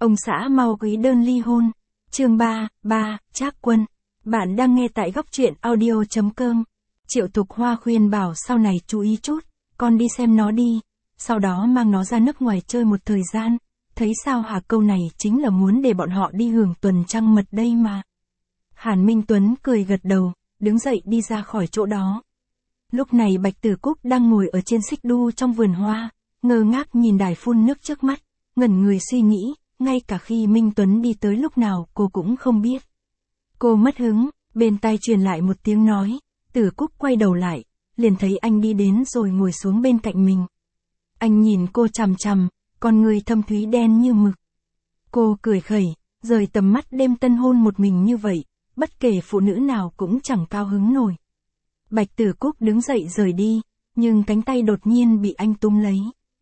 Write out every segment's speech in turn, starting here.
Ông xã mau ký đơn ly hôn. Chương 3, Trác Quân. Bạn đang nghe tại góc truyện audio.com. Triệu Thục Hoa khuyên bảo sau này chú ý chút, con đi xem nó đi, sau đó mang nó ra nước ngoài chơi một thời gian. Thấy sao hả, câu này chính là muốn để bọn họ đi hưởng tuần trăng mật đây mà. Hàn Minh Tuấn cười gật đầu, đứng dậy đi ra khỏi chỗ đó. Lúc này Bạch Tử Cúc đang ngồi ở trên xích đu trong vườn hoa, ngơ ngác nhìn đài phun nước trước mắt, ngẩn người suy nghĩ, ngay cả khi Minh Tuấn đi tới lúc nào cô cũng không biết. Cô mất hứng, bên tai truyền lại một tiếng nói, Tử Cúc quay đầu lại, liền thấy anh đi đến rồi ngồi xuống bên cạnh mình. Anh nhìn cô chằm chằm, con người thâm thúy đen như mực. Cô cười khẩy, rời tầm mắt đêm tân hôn một mình như vậy, bất kể phụ nữ nào cũng chẳng cao hứng nổi. Bạch Tử Cúc đứng dậy rời đi, nhưng cánh tay đột nhiên bị anh túm lấy.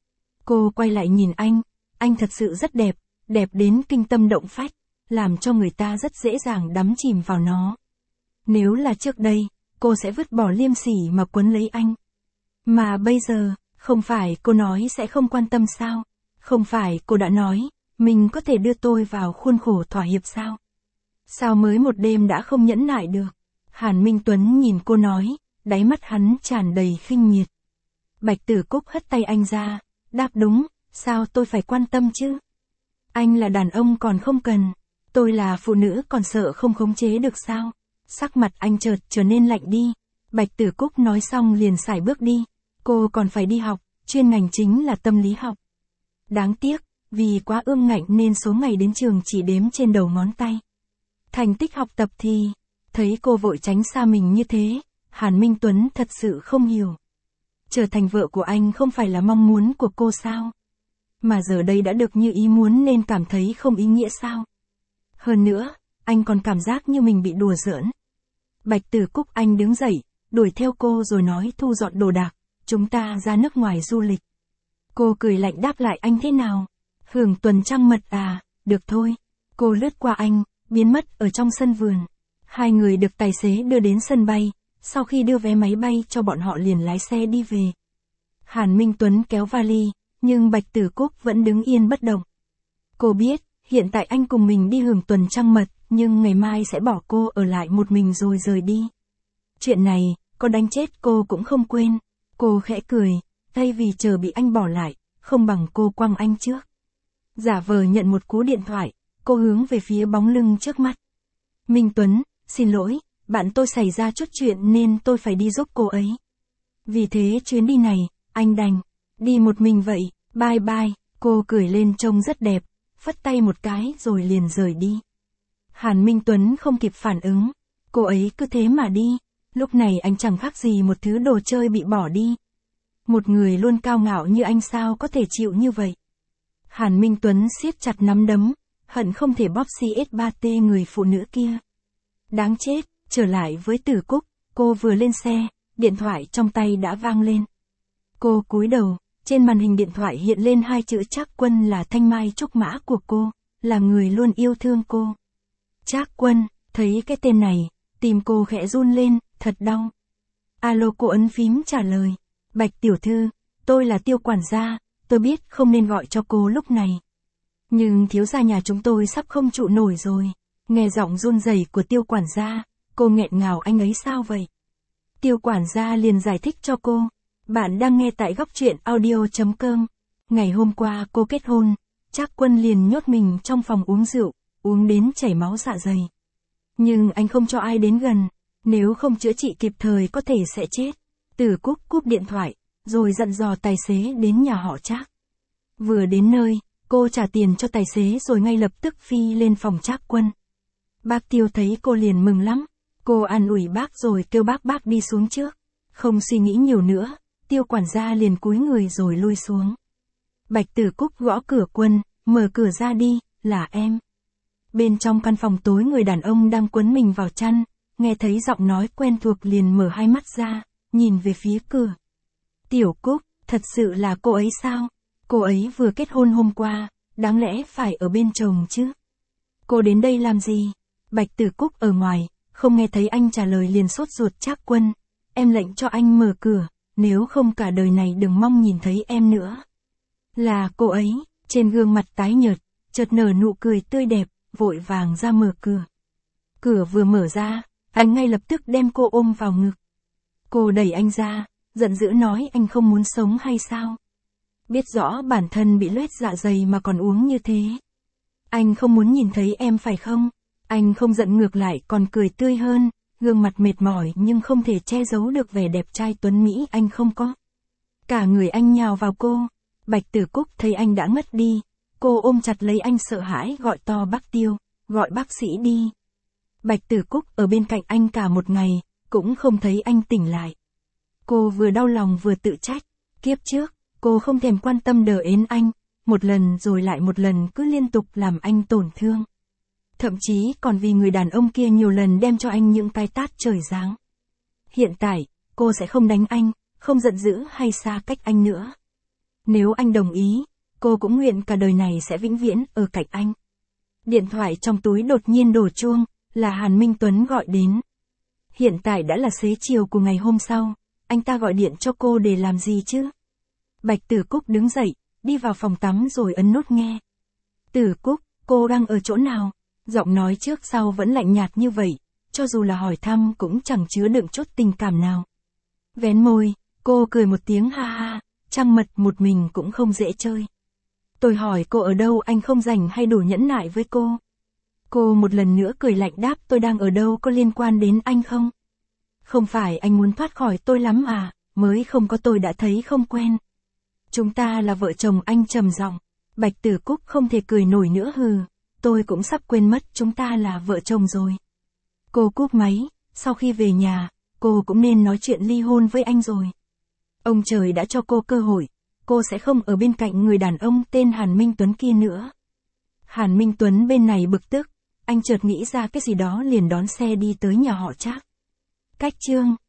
Cô quay lại nhìn anh thật sự rất đẹp, đẹp đến kinh tâm động phách, làm cho người ta rất dễ dàng đắm chìm vào nó. Nếu là trước đây, cô sẽ vứt bỏ liêm sỉ mà quấn lấy anh. Mà bây giờ, không phải cô nói sẽ không quan tâm sao? Không phải cô đã nói, mình có thể đưa tôi vào khuôn khổ thỏa hiệp sao? Sao mới một đêm đã không nhẫn nại được? Hàn Minh Tuấn nhìn cô nói, đáy mắt hắn tràn đầy khinh miệt. Bạch Tử Cúc hất tay anh ra, đáp đúng, sao tôi phải quan tâm chứ? Anh là đàn ông còn không cần, tôi là phụ nữ còn sợ không khống chế được sao? Sắc mặt anh chợt trở nên lạnh đi. Bạch Tử Cúc nói xong liền sải bước đi. Cô còn phải đi học, chuyên ngành chính là tâm lý học. Đáng tiếc, vì quá ương ngạnh nên số ngày đến trường chỉ đếm trên đầu ngón tay. Thành tích học tập thì, thấy cô vội tránh xa mình như thế, Hàn Minh Tuấn thật sự không hiểu. Trở thành vợ của anh không phải là mong muốn của cô sao? Mà giờ đây đã được như ý muốn nên cảm thấy không ý nghĩa sao? Hơn nữa, anh còn cảm giác như mình bị đùa giỡn. Bạch Tử Cúc anh đứng dậy, đuổi theo cô rồi nói thu dọn đồ đạc, chúng ta ra nước ngoài du lịch. Cô cười lạnh đáp lại anh thế nào? Hưởng tuần trăng mật à, được thôi. Cô lướt qua anh, biến mất ở trong sân vườn. Hai người được tài xế đưa đến sân bay, sau khi đưa vé máy bay cho bọn họ liền lái xe đi về. Hàn Minh Tuấn kéo vali, nhưng Bạch Tử Cúc vẫn đứng yên bất động. Cô biết, hiện tại anh cùng mình đi hưởng tuần trăng mật, nhưng ngày mai sẽ bỏ cô ở lại một mình rồi rời đi. Chuyện này, có đánh chết cô cũng không quên. Cô khẽ cười, thay vì chờ bị anh bỏ lại, không bằng cô quăng anh trước. Giả vờ nhận một cú điện thoại, cô hướng về phía bóng lưng trước mắt. Minh Tuấn, xin lỗi, bạn tôi xảy ra chút chuyện nên tôi phải đi giúp cô ấy. Vì thế chuyến đi này, anh đành đi một mình vậy, bye bye. Cô cười lên trông rất đẹp, phất tay một cái rồi liền rời đi. Hàn Minh Tuấn không kịp phản ứng, cô ấy cứ thế mà đi. Lúc này anh chẳng khác gì một thứ đồ chơi bị bỏ đi. Một người luôn cao ngạo như anh sao có thể chịu như vậy? Hàn Minh Tuấn siết chặt nắm đấm, hận không thể bóp CS3T người phụ nữ kia. Đáng chết, trở lại với Tử Cúc, cô vừa lên xe, điện thoại trong tay đã vang lên. Cô cúi đầu, trên màn hình điện thoại hiện lên hai chữ Trác Quân là thanh mai trúc mã của cô, là người luôn yêu thương cô. Trác Quân, thấy cái tên này, tim cô khẽ run lên, thật đau. Alo, cô ấn phím trả lời. Bạch tiểu thư, tôi là Tiêu quản gia, tôi biết không nên gọi cho cô lúc này. Nhưng thiếu gia nhà chúng tôi sắp không trụ nổi rồi. Nghe giọng run rẩy của Tiêu quản gia, cô nghẹn ngào, anh ấy sao vậy? Tiêu quản gia liền giải thích cho cô. Bạn đang nghe tại góc truyện audio.com. Ngày hôm qua cô kết hôn, Trác Quân liền nhốt mình trong phòng uống rượu, uống đến chảy máu dạ dày. Nhưng anh không cho ai đến gần, nếu không chữa trị kịp thời có thể sẽ chết. Tử Cúc cúp điện thoại, rồi dặn dò tài xế đến nhà họ Trác. Vừa đến nơi, cô trả tiền cho tài xế rồi ngay lập tức phi lên phòng Trác Quân. Bác Tiêu thấy cô liền mừng lắm, cô an ủi bác rồi kêu bác đi xuống trước. Không suy nghĩ nhiều nữa, Tiêu quản gia liền cúi người rồi lui xuống. Bạch Tử Cúc gõ cửa Quân, mở cửa ra đi, là em. Bên trong căn phòng tối người đàn ông đang quấn mình vào chăn, nghe thấy giọng nói quen thuộc liền mở hai mắt ra, nhìn về phía cửa. Tiểu Cúc, thật sự là cô ấy sao? Cô ấy vừa kết hôn hôm qua, đáng lẽ phải ở bên chồng chứ. Cô đến đây làm gì? Bạch Tử Cúc ở ngoài, không nghe thấy anh trả lời liền sốt ruột. Trác Quân, em lệnh cho anh mở cửa, nếu không cả đời này đừng mong nhìn thấy em nữa. Là cô ấy, trên gương mặt tái nhợt, chợt nở nụ cười tươi đẹp, vội vàng ra mở cửa. Cửa vừa mở ra, anh ngay lập tức đem cô ôm vào ngực. Cô đẩy anh ra, giận dữ nói anh không muốn sống hay sao? Biết rõ bản thân bị loét dạ dày mà còn uống như thế. Anh không muốn nhìn thấy em phải không? Anh không giận ngược lại còn cười tươi hơn, gương mặt mệt mỏi nhưng không thể che giấu được vẻ đẹp trai tuấn mỹ anh không có. Cả người anh nhào vào cô. Bạch Tử Cúc thấy anh đã ngất đi. Cô ôm chặt lấy anh sợ hãi gọi to bác Tiêu, gọi bác sĩ đi. Bạch Tử Cúc ở bên cạnh anh cả một ngày, cũng không thấy anh tỉnh lại. Cô vừa đau lòng vừa tự trách. Kiếp trước, cô không thèm quan tâm đờ ến anh, một lần rồi lại một lần cứ liên tục làm anh tổn thương. Thậm chí còn vì người đàn ông kia nhiều lần đem cho anh những cái tát trời giáng. Hiện tại, cô sẽ không đánh anh, không giận dữ hay xa cách anh nữa. Nếu anh đồng ý, cô cũng nguyện cả đời này sẽ vĩnh viễn ở cạnh anh. Điện thoại trong túi đột nhiên đổ chuông, là Hàn Minh Tuấn gọi đến. Hiện tại đã là xế chiều của ngày hôm sau, anh ta gọi điện cho cô để làm gì chứ? Bạch Tử Cúc đứng dậy, đi vào phòng tắm rồi ấn nút nghe. Tử Cúc, cô đang ở chỗ nào? Giọng nói trước sau vẫn lạnh nhạt như vậy, cho dù là hỏi thăm cũng chẳng chứa đựng chút tình cảm nào. Vén môi, cô cười một tiếng ha ha, trăng mật một mình cũng không dễ chơi. Tôi hỏi cô ở đâu anh không rảnh hay đủ nhẫn nại với cô? Cô một lần nữa cười lạnh đáp tôi đang ở đâu có liên quan đến anh không? Không phải anh muốn thoát khỏi tôi lắm à, mới không có tôi đã thấy không quen. Chúng ta là vợ chồng anh trầm giọng. Bạch Tử Cúc không thể cười nổi nữa hừ, tôi cũng sắp quên mất chúng ta là vợ chồng rồi. Cô cúp máy, sau khi về nhà, cô cũng nên nói chuyện ly hôn với anh rồi. Ông trời đã cho cô cơ hội, cô sẽ không ở bên cạnh người đàn ông tên Hàn Minh Tuấn kia nữa. Hàn Minh Tuấn bên này bực tức, anh chợt nghĩ ra cái gì đó liền đón xe đi tới nhà họ Trác. Cách chương